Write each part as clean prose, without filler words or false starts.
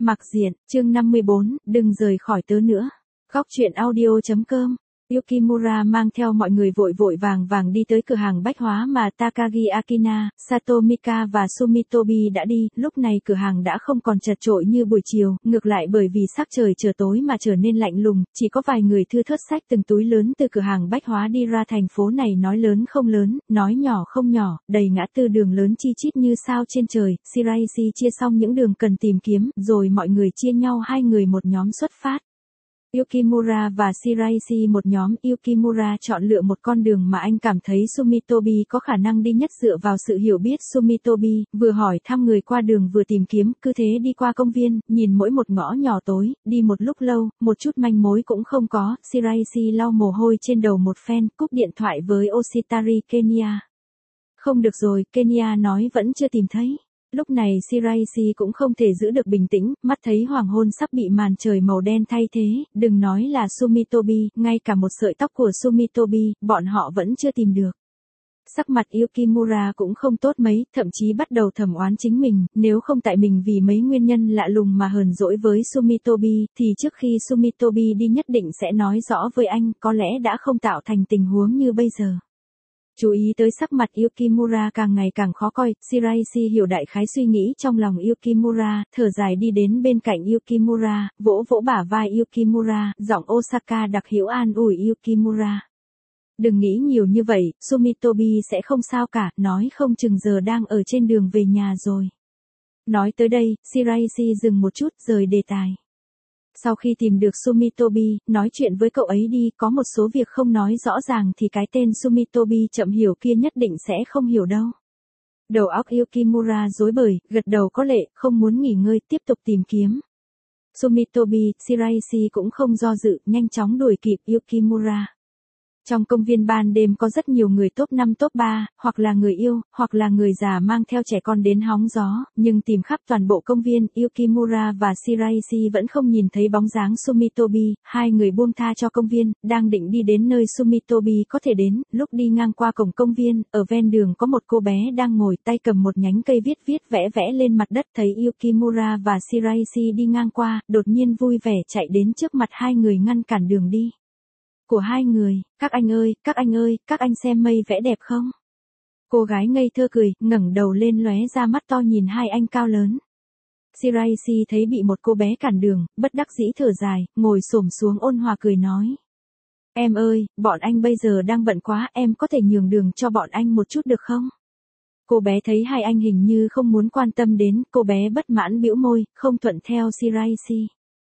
Mặc diện, chương 54, đừng rời khỏi tớ nữa. Góc truyện audio.com. Yukimura mang theo mọi người vội vội vàng vàng đi tới cửa hàng bách hóa mà Takagi Akina, Satomika và Sumitobi đã đi. Lúc này cửa hàng đã không còn chật chội như buổi chiều, ngược lại bởi vì sắc trời trở tối mà trở nên lạnh lùng, chỉ có vài người thưa thớt xách từng túi lớn từ cửa hàng bách hóa đi ra thành phố này, nói lớn không lớn, nói nhỏ không nhỏ, đầy ngã tư đường lớn chi chít như sao trên trời. Shiraishi chia xong những đường cần tìm kiếm, rồi mọi người chia nhau hai người một nhóm xuất phát. Yukimura và Shiraishi một nhóm. Yukimura chọn lựa một con đường mà anh cảm thấy Sumitobi có khả năng đi nhất dựa vào sự hiểu biết Sumitobi, vừa hỏi thăm người qua đường vừa tìm kiếm, cứ thế đi qua công viên, nhìn mỗi một ngõ nhỏ tối, đi một lúc lâu, một chút manh mối cũng không có. Shiraishi lau mồ hôi trên đầu một phen, cúp điện thoại với Oshitari Kenya. Không được rồi, Kenya nói vẫn chưa tìm thấy. Lúc này Shiraishi cũng không thể giữ được bình tĩnh, mắt thấy hoàng hôn sắp bị màn trời màu đen thay thế, đừng nói là Sumitobi, ngay cả một sợi tóc của Sumitobi, bọn họ vẫn chưa tìm được. Sắc mặt Yukimura cũng không tốt mấy, thậm chí bắt đầu thầm oán chính mình, nếu không tại mình vì mấy nguyên nhân lạ lùng mà hờn dỗi với Sumitobi, thì trước khi Sumitobi đi nhất định sẽ nói rõ với anh, có lẽ đã không tạo thành tình huống như bây giờ. Chú ý tới sắc mặt Yukimura càng ngày càng khó coi, Shiraishi hiểu đại khái suy nghĩ trong lòng Yukimura, thở dài đi đến bên cạnh Yukimura, vỗ vỗ bả vai Yukimura, giọng Osaka đặc hữu an ủi Yukimura. Đừng nghĩ nhiều như vậy, Sumitobi sẽ không sao cả, nói không chừng giờ đang ở trên đường về nhà rồi. Nói tới đây, Shiraishi dừng một chút, rời đề tài. Sau khi tìm được Sumitobi, nói chuyện với cậu ấy đi, có một số việc không nói rõ ràng thì cái tên Sumitobi chậm hiểu kia nhất định sẽ không hiểu đâu. Đầu óc Yukimura rối bời, gật đầu có lệ, không muốn nghỉ ngơi, tiếp tục tìm kiếm. Sumitobi, Shiraishi cũng không do dự, nhanh chóng đuổi kịp Yukimura. Trong công viên ban đêm có rất nhiều người top 5 top 3, hoặc là người yêu, hoặc là người già mang theo trẻ con đến hóng gió, nhưng tìm khắp toàn bộ công viên, Yukimura và Shiraishi vẫn không nhìn thấy bóng dáng Sumitobi. Hai người buông tha cho công viên, đang định đi đến nơi Sumitobi có thể đến, lúc đi ngang qua cổng công viên, ở ven đường có một cô bé đang ngồi tay cầm một nhánh cây viết vẽ vẽ lên mặt đất, thấy Yukimura và Shiraishi đi ngang qua, đột nhiên vui vẻ chạy đến trước mặt hai người ngăn cản đường đi của hai người. Các anh ơi, các anh xem mây vẽ đẹp không? Cô gái ngây thơ cười, ngẩng đầu lên lóe ra mắt to nhìn hai anh cao lớn. Shiraishi thấy bị một cô bé cản đường, bất đắc dĩ thở dài, ngồi xổm xuống ôn hòa cười nói. Em ơi, bọn anh bây giờ đang bận quá, em có thể nhường đường cho bọn anh một chút được không? Cô bé thấy hai anh hình như không muốn quan tâm đến, cô bé bất mãn bĩu môi, không thuận theo Shiraishi.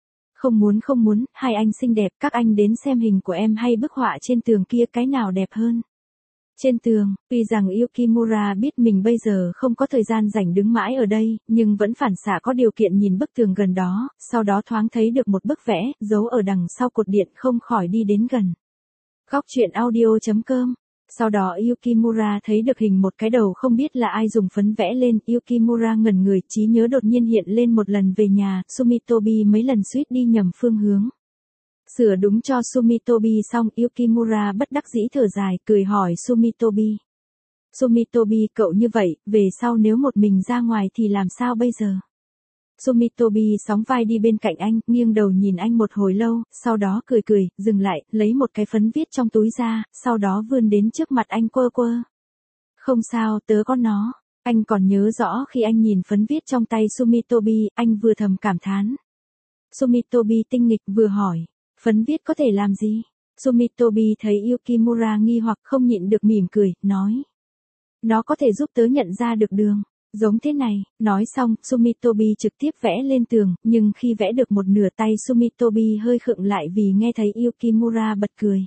Không muốn, hai anh xinh đẹp, các anh đến xem hình của em hay bức họa trên tường kia, cái nào đẹp hơn? Trên tường, tuy rằng Yukimura biết mình bây giờ không có thời gian rảnh đứng mãi ở đây, nhưng vẫn phản xạ có điều kiện nhìn bức tường gần đó, sau đó thoáng thấy được một bức vẽ, giấu ở đằng sau cột điện, không khỏi đi đến gần. Góc truyện audio.com. Sau đó Yukimura thấy được hình một cái đầu không biết là ai dùng phấn vẽ lên, Yukimura ngẩn người, trí nhớ đột nhiên hiện lên một lần về nhà, Sumitobi mấy lần suýt đi nhầm phương hướng. Sửa đúng cho Sumitobi xong, Yukimura bất đắc dĩ thở dài, cười hỏi Sumitobi. Sumitobi, cậu như vậy, về sau nếu một mình ra ngoài thì làm sao bây giờ? Sumitobi sóng vai đi bên cạnh anh, nghiêng đầu nhìn anh một hồi lâu, sau đó cười, dừng lại, lấy một cái phấn viết trong túi ra, sau đó vươn đến trước mặt anh quơ. Không sao, tớ có nó. Anh còn nhớ rõ khi anh nhìn phấn viết trong tay Sumitobi, anh vừa thầm cảm thán. Sumitobi tinh nghịch, vừa hỏi, phấn viết có thể làm gì? Sumitobi thấy Yukimura nghi hoặc không nhịn được mỉm cười, nói. Nó có thể giúp tớ nhận ra được đường. Giống thế này, nói xong, Sumitobi trực tiếp vẽ lên tường, nhưng khi vẽ được một nửa tay Sumitobi hơi khựng lại vì nghe thấy Yukimura bật cười.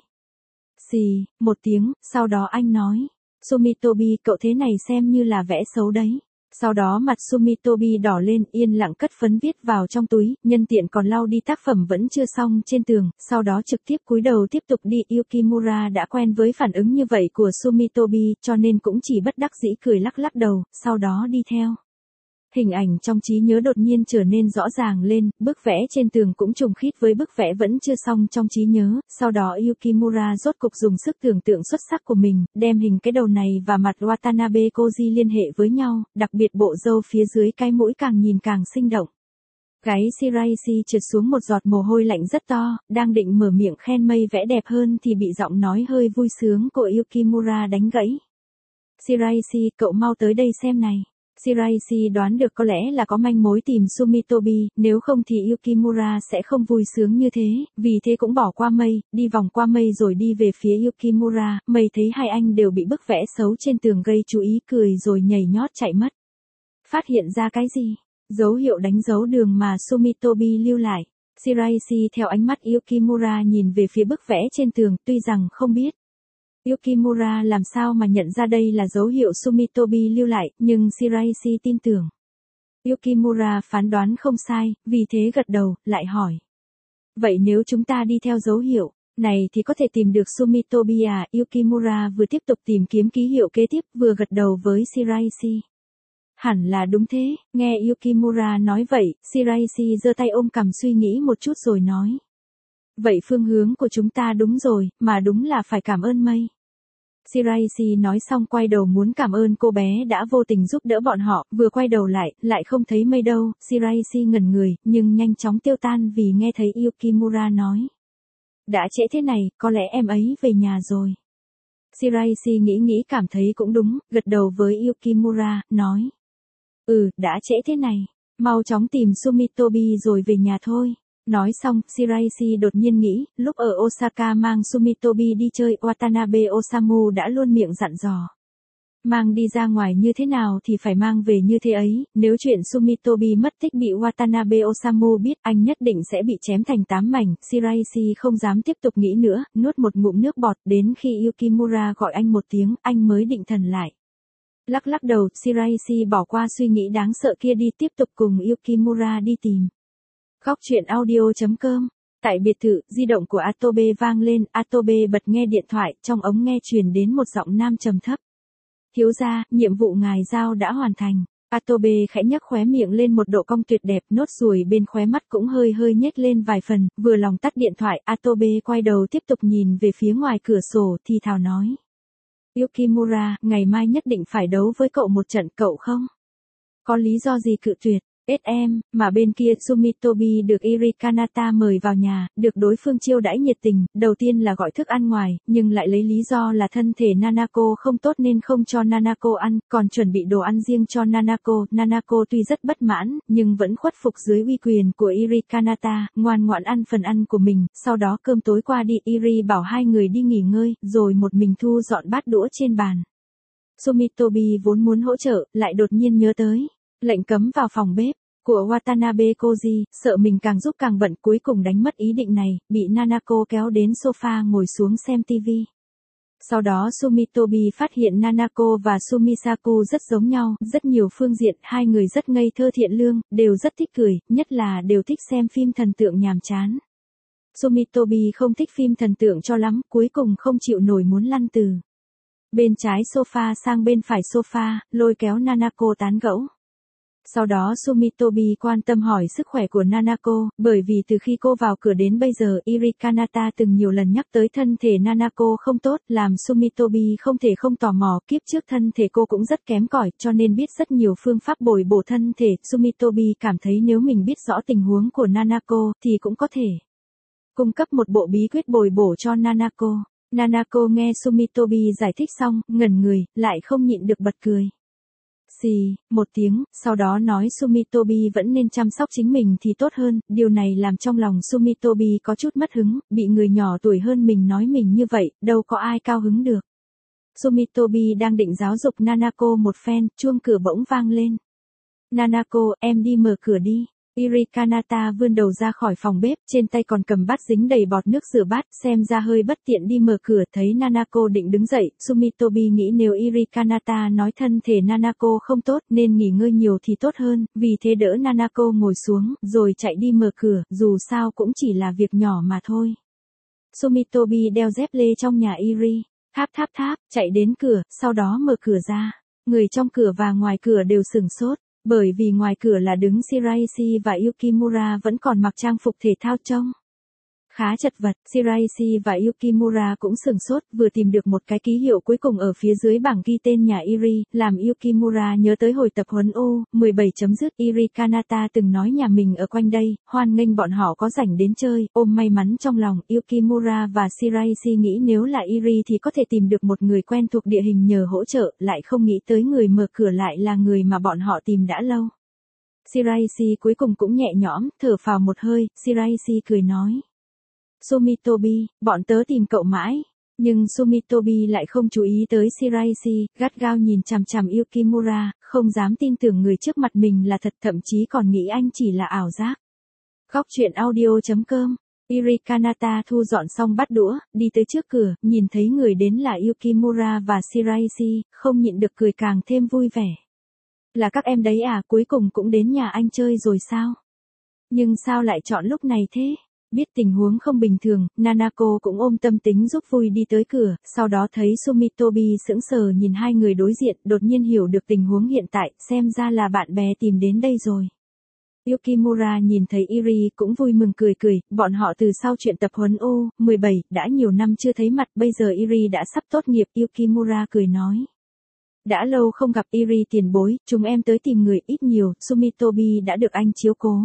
Xì, một tiếng, sau đó anh nói, Sumitobi, cậu thế này xem như là vẽ xấu đấy. Sau đó mặt Sumitobi đỏ lên, yên lặng cất phấn viết vào trong túi, nhân tiện còn lau đi tác phẩm vẫn chưa xong trên tường, sau đó trực tiếp cúi đầu tiếp tục đi. Yukimura đã quen với phản ứng như vậy của Sumitobi, cho nên cũng chỉ bất đắc dĩ cười lắc đầu, sau đó đi theo. Hình ảnh trong trí nhớ đột nhiên trở nên rõ ràng lên, bức vẽ trên tường cũng trùng khít với bức vẽ vẫn chưa xong trong trí nhớ, sau đó Yukimura rốt cục dùng sức tưởng tượng xuất sắc của mình, đem hình cái đầu này và mặt Watanabe Koji liên hệ với nhau, đặc biệt bộ râu phía dưới cái mũi càng nhìn càng sinh động. Gáy Shiraishi trượt xuống một giọt mồ hôi lạnh rất to, đang định mở miệng khen mây vẽ đẹp hơn thì bị giọng nói hơi vui sướng của Yukimura đánh gãy. Shiraishi, cậu mau tới đây xem này. Shiraishi đoán được có lẽ là có manh mối tìm Sumitobi, nếu không thì Yukimura sẽ không vui sướng như thế, vì thế cũng bỏ qua mây, đi vòng qua mây rồi đi về phía Yukimura, mây thấy hai anh đều bị bức vẽ xấu trên tường gây chú ý cười rồi nhảy nhót chạy mất. Phát hiện ra cái gì? Dấu hiệu đánh dấu đường mà Sumitobi lưu lại. Shiraishi theo ánh mắt Yukimura nhìn về phía bức vẽ trên tường, tuy rằng không biết Yukimura làm sao mà nhận ra đây là dấu hiệu Sumitobi lưu lại, nhưng Shiraishi tin tưởng Yukimura phán đoán không sai, vì thế gật đầu, lại hỏi. Vậy nếu chúng ta đi theo dấu hiệu này thì có thể tìm được Sumitobi à? Yukimura vừa tiếp tục tìm kiếm ký hiệu kế tiếp, vừa gật đầu với Shiraishi. Hẳn là đúng thế, nghe Yukimura nói vậy, Shiraishi giơ tay ôm cằm suy nghĩ một chút rồi nói. Vậy phương hướng của chúng ta đúng rồi, mà đúng là phải cảm ơn mây. Shiraishi nói xong quay đầu muốn cảm ơn cô bé đã vô tình giúp đỡ bọn họ, vừa quay đầu lại không thấy mây đâu, Shiraishi ngẩn người, nhưng nhanh chóng tiêu tan vì nghe thấy Yukimura nói. Đã trễ thế này, có lẽ em ấy về nhà rồi. Shiraishi nghĩ cảm thấy cũng đúng, gật đầu với Yukimura, nói. Đã trễ thế này, mau chóng tìm Sumitobi rồi về nhà thôi. Nói xong, Shiraishi đột nhiên nghĩ, lúc ở Osaka mang Sumitobi đi chơi, Watanabe Osamu đã luôn miệng dặn dò. Mang đi ra ngoài như thế nào thì phải mang về như thế ấy, nếu chuyện Sumitobi mất tích bị Watanabe Osamu biết, anh nhất định sẽ bị chém thành 8 mảnh. Shiraishi không dám tiếp tục nghĩ nữa, nuốt một ngụm nước bọt, đến khi Yukimura gọi anh một tiếng, anh mới định thần lại. Lắc đầu, Shiraishi bỏ qua suy nghĩ đáng sợ kia đi, tiếp tục cùng Yukimura đi tìm. Góc truyện audio.com. Tại biệt thự, di động của Atobe vang lên, Atobe bật nghe điện thoại, trong ống nghe truyền đến một giọng nam trầm thấp. Thiếu gia, nhiệm vụ ngài giao đã hoàn thành. Atobe khẽ nhấc khóe miệng lên một độ cong tuyệt đẹp, nốt ruồi bên khóe mắt cũng hơi nhếch lên vài phần, vừa lòng tắt điện thoại, Atobe quay đầu tiếp tục nhìn về phía ngoài cửa sổ, thì thào nói. Yukimura, ngày mai nhất định phải đấu với cậu một trận, cậu không? Có lý do gì cự tuyệt? SM, mà bên kia Sumitobi được Iri Kanata mời vào nhà, được đối phương chiêu đãi nhiệt tình, đầu tiên là gọi thức ăn ngoài, nhưng lại lấy lý do là thân thể Nanako không tốt nên không cho Nanako ăn, còn chuẩn bị đồ ăn riêng cho Nanako. Nanako tuy rất bất mãn, nhưng vẫn khuất phục dưới uy quyền của Iri Kanata, ngoan ngoãn ăn phần ăn của mình, sau đó cơm tối qua đi, Iri bảo hai người đi nghỉ ngơi, rồi một mình thu dọn bát đũa trên bàn. Sumitobi vốn muốn hỗ trợ, lại đột nhiên nhớ tới lệnh cấm vào phòng bếp của Watanabe Koji, sợ mình càng giúp càng bận, cuối cùng đánh mất ý định này, bị Nanako kéo đến sofa ngồi xuống xem TV. Sau đó Sumitobi phát hiện Nanako và Sumisaku rất giống nhau, rất nhiều phương diện, hai người rất ngây thơ thiện lương, đều rất thích cười, nhất là đều thích xem phim thần tượng nhàm chán. Sumitobi không thích phim thần tượng cho lắm, cuối cùng không chịu nổi muốn lăn từ bên trái sofa sang bên phải sofa, lôi kéo Nanako tán gẫu. Sau đó Sumitobi quan tâm hỏi sức khỏe của Nanako, bởi vì từ khi cô vào cửa đến bây giờ, Iri Kanata từng nhiều lần nhắc tới thân thể Nanako không tốt, làm Sumitobi không thể không tò mò, kiếp trước thân thể cô cũng rất kém cỏi, cho nên biết rất nhiều phương pháp bồi bổ thân thể. Sumitobi cảm thấy nếu mình biết rõ tình huống của Nanako, thì cũng có thể cung cấp một bộ bí quyết bồi bổ cho Nanako. Nanako nghe Sumitobi giải thích xong, ngẩn người, lại không nhịn được bật cười. Xì, một tiếng, sau đó nói Sumitobi vẫn nên chăm sóc chính mình thì tốt hơn, điều này làm trong lòng Sumitobi có chút mất hứng, bị người nhỏ tuổi hơn mình nói mình như vậy, đâu có ai cao hứng được. Sumitobi đang định giáo dục Nanako một phen, chuông cửa bỗng vang lên. Nanako, em đi mở cửa đi. Iri Kanata vươn đầu ra khỏi phòng bếp, trên tay còn cầm bát dính đầy bọt nước rửa bát, xem ra hơi bất tiện đi mở cửa, thấy Nanako định đứng dậy, Sumitobi nghĩ nếu Iri Kanata nói thân thể Nanako không tốt nên nghỉ ngơi nhiều thì tốt hơn, vì thế đỡ Nanako ngồi xuống, rồi chạy đi mở cửa, dù sao cũng chỉ là việc nhỏ mà thôi. Sumitobi đeo dép lê trong nhà Iri, tháp, chạy đến cửa, sau đó mở cửa ra. Người trong cửa và ngoài cửa đều sửng sốt. Bởi vì ngoài cửa là đứng Shiraishi và Yukimura vẫn còn mặc trang phục thể thao trông khá chật vật. Shiraishi và Yukimura cũng sửng sốt, vừa tìm được một cái ký hiệu cuối cùng ở phía dưới bảng ghi tên nhà Iri, làm Yukimura nhớ tới hồi tập huấn U-17 chấm dứt. Iri Kanata từng nói nhà mình ở quanh đây, hoan nghênh bọn họ có rảnh đến chơi. Ôm may mắn trong lòng, Yukimura và Shiraishi nghĩ nếu là Iri thì có thể tìm được một người quen thuộc địa hình nhờ hỗ trợ, lại không nghĩ tới người mở cửa lại là người mà bọn họ tìm đã lâu. Shiraishi cuối cùng cũng nhẹ nhõm, thở phào một hơi. Shiraishi cười nói: Sumitobi, bọn tớ tìm cậu mãi. Nhưng Sumitobi lại không chú ý tới Shiraishi, gắt gao nhìn chằm chằm Yukimura, không dám tin tưởng người trước mặt mình là thật, thậm chí còn nghĩ anh chỉ là ảo giác. Góc truyện audio.com. Iri Kanata thu dọn xong bát đũa, đi tới trước cửa, nhìn thấy người đến là Yukimura và Shiraishi, không nhịn được cười càng thêm vui vẻ. Là các em đấy à, cuối cùng cũng đến nhà anh chơi rồi sao? Nhưng sao lại chọn lúc này thế? Biết tình huống không bình thường, Nanako cũng ôm tâm tính giúp vui đi tới cửa, sau đó thấy Sumitobi sững sờ nhìn hai người đối diện, đột nhiên hiểu được tình huống hiện tại, xem ra là bạn bè tìm đến đây rồi. Yukimura nhìn thấy Iri cũng vui mừng cười cười, bọn họ từ sau chuyện tập huấn U-17, đã nhiều năm chưa thấy mặt, bây giờ Iri đã sắp tốt nghiệp. Yukimura cười nói: Đã lâu không gặp Iri tiền bối, chúng em tới tìm người, ít nhiều, Sumitobi đã được anh chiếu cố.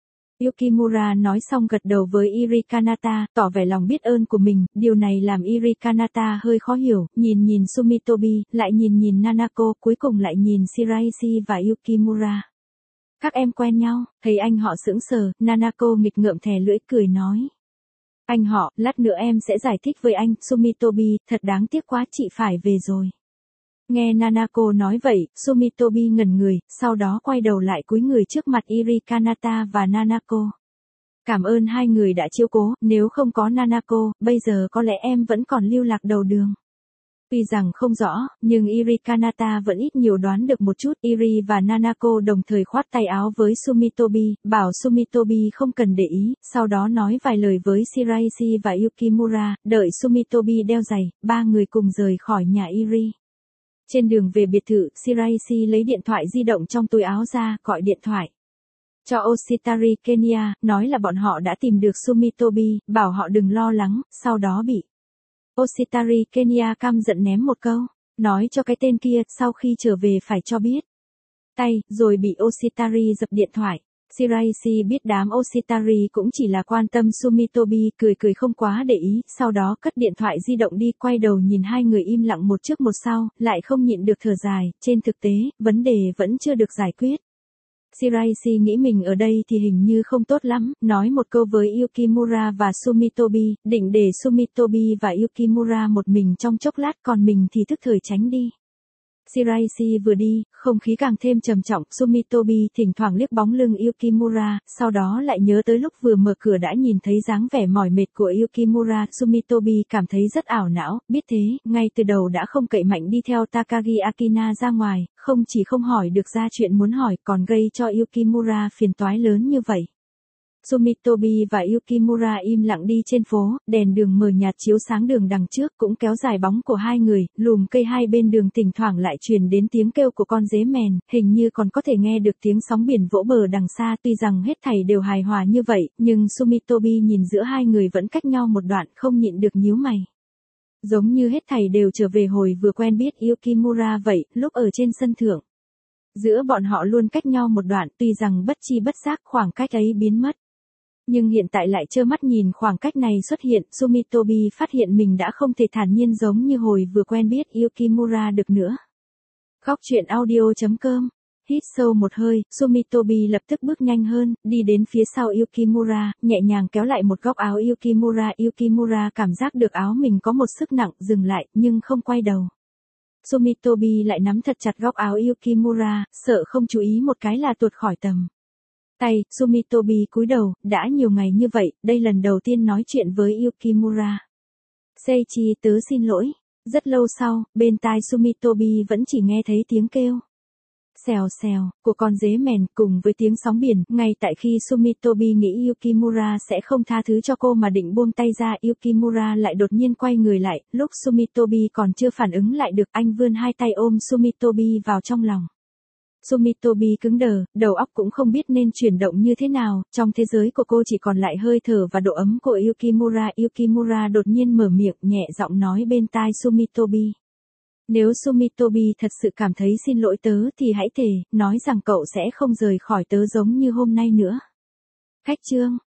Yukimura nói xong gật đầu với Iri Kanata, tỏ vẻ lòng biết ơn của mình, điều này làm Iri Kanata hơi khó hiểu, nhìn Sumitobi, lại nhìn Nanako, cuối cùng lại nhìn Shiraishi và Yukimura. Các em quen nhau, thấy anh họ sững sờ, Nanako nghịch ngợm thè lưỡi cười nói: Anh họ, lát nữa em sẽ giải thích với anh. Sumitobi, thật đáng tiếc quá, chị phải về rồi. Nghe Nanako nói vậy, Sumitobi ngẩn người, sau đó quay đầu lại cúi người trước mặt Iri Kanata và Nanako. Cảm ơn hai người đã chiếu cố, nếu không có Nanako, bây giờ có lẽ em vẫn còn lưu lạc đầu đường. Tuy rằng không rõ, nhưng Iri Kanata vẫn ít nhiều đoán được một chút. Iri và Nanako đồng thời khoát tay áo với Sumitobi, bảo Sumitobi không cần để ý, sau đó nói vài lời với Shiraishi và Yukimura, đợi Sumitobi đeo giày, ba người cùng rời khỏi nhà Iri. Trên đường về biệt thự, Shiraishi lấy điện thoại di động trong túi áo ra, gọi điện thoại cho Oshitari Kenya, nói là bọn họ đã tìm được Sumitobi, bảo họ đừng lo lắng, sau đó bị Oshitari Kenya căm giận ném một câu, nói cho cái tên kia, sau khi trở về phải cho biết. Rồi bị Oshitari dập điện thoại. Shiraishi biết đám Oshitari cũng chỉ là quan tâm Sumitobi, cười không quá để ý, sau đó cất điện thoại di động đi, quay đầu nhìn hai người im lặng một trước một sau, lại không nhịn được thở dài, trên thực tế, vấn đề vẫn chưa được giải quyết. Shiraishi nghĩ mình ở đây thì hình như không tốt lắm, nói một câu với Yukimura và Sumitobi, định để Sumitobi và Yukimura một mình trong chốc lát, còn mình thì thức thời tránh đi. Shiraishi vừa đi, không khí càng thêm trầm trọng. Sumitobi thỉnh thoảng liếc bóng lưng Yukimura, sau đó lại nhớ tới lúc vừa mở cửa đã nhìn thấy dáng vẻ mỏi mệt của Yukimura. Sumitobi cảm thấy rất ảo não, biết thế, ngay từ đầu đã không cậy mạnh đi theo Takagi Akina ra ngoài, không chỉ không hỏi được ra chuyện muốn hỏi, còn gây cho Yukimura phiền toái lớn như vậy. Sumitobi và Yukimura im lặng đi trên phố, đèn đường mờ nhạt chiếu sáng đường đằng trước, cũng kéo dài bóng của hai người, lùm cây hai bên đường thỉnh thoảng lại truyền đến tiếng kêu của con dế mèn, hình như còn có thể nghe được tiếng sóng biển vỗ bờ đằng xa. Tuy rằng hết thảy đều hài hòa như vậy, nhưng Sumitobi nhìn giữa hai người vẫn cách nhau một đoạn, không nhịn được nhíu mày. Giống như hết thảy đều trở về hồi vừa quen biết Yukimura vậy, lúc ở trên sân thượng. Giữa bọn họ luôn cách nhau một đoạn, tuy rằng bất chi bất giác khoảng cách ấy biến mất. Nhưng hiện tại lại trơ mắt nhìn khoảng cách này xuất hiện, Sumitobi phát hiện mình đã không thể thản nhiên giống như hồi vừa quen biết Yukimura được nữa. Góc truyện audio.com. Hít sâu một hơi, Sumitobi lập tức bước nhanh hơn, đi đến phía sau Yukimura, nhẹ nhàng kéo lại một góc áo Yukimura. Yukimura cảm giác được áo mình có một sức nặng, dừng lại, nhưng không quay đầu. Sumitobi lại nắm thật chặt góc áo Yukimura, sợ không chú ý một cái là tuột khỏi tầm tay. Sumitobi cúi đầu, đã nhiều ngày như vậy, đây lần đầu tiên nói chuyện với Yukimura. Seiichi, tớ xin lỗi. Rất lâu sau, bên tai Sumitobi vẫn chỉ nghe thấy tiếng kêu xèo xèo của con dế mèn cùng với tiếng sóng biển. Ngay tại khi Sumitobi nghĩ Yukimura sẽ không tha thứ cho cô mà định buông tay ra, Yukimura lại đột nhiên quay người lại, lúc Sumitobi còn chưa phản ứng lại được, anh vươn hai tay ôm Sumitobi vào trong lòng. Sumitobi cứng đờ, đầu óc cũng không biết nên chuyển động như thế nào, trong thế giới của cô chỉ còn lại hơi thở và độ ấm của Yukimura. Yukimura đột nhiên mở miệng nhẹ giọng nói bên tai Sumitobi. Nếu Sumitobi thật sự cảm thấy xin lỗi tớ thì hãy thề, nói rằng cậu sẽ không rời khỏi tớ giống như hôm nay nữa. Khách trương.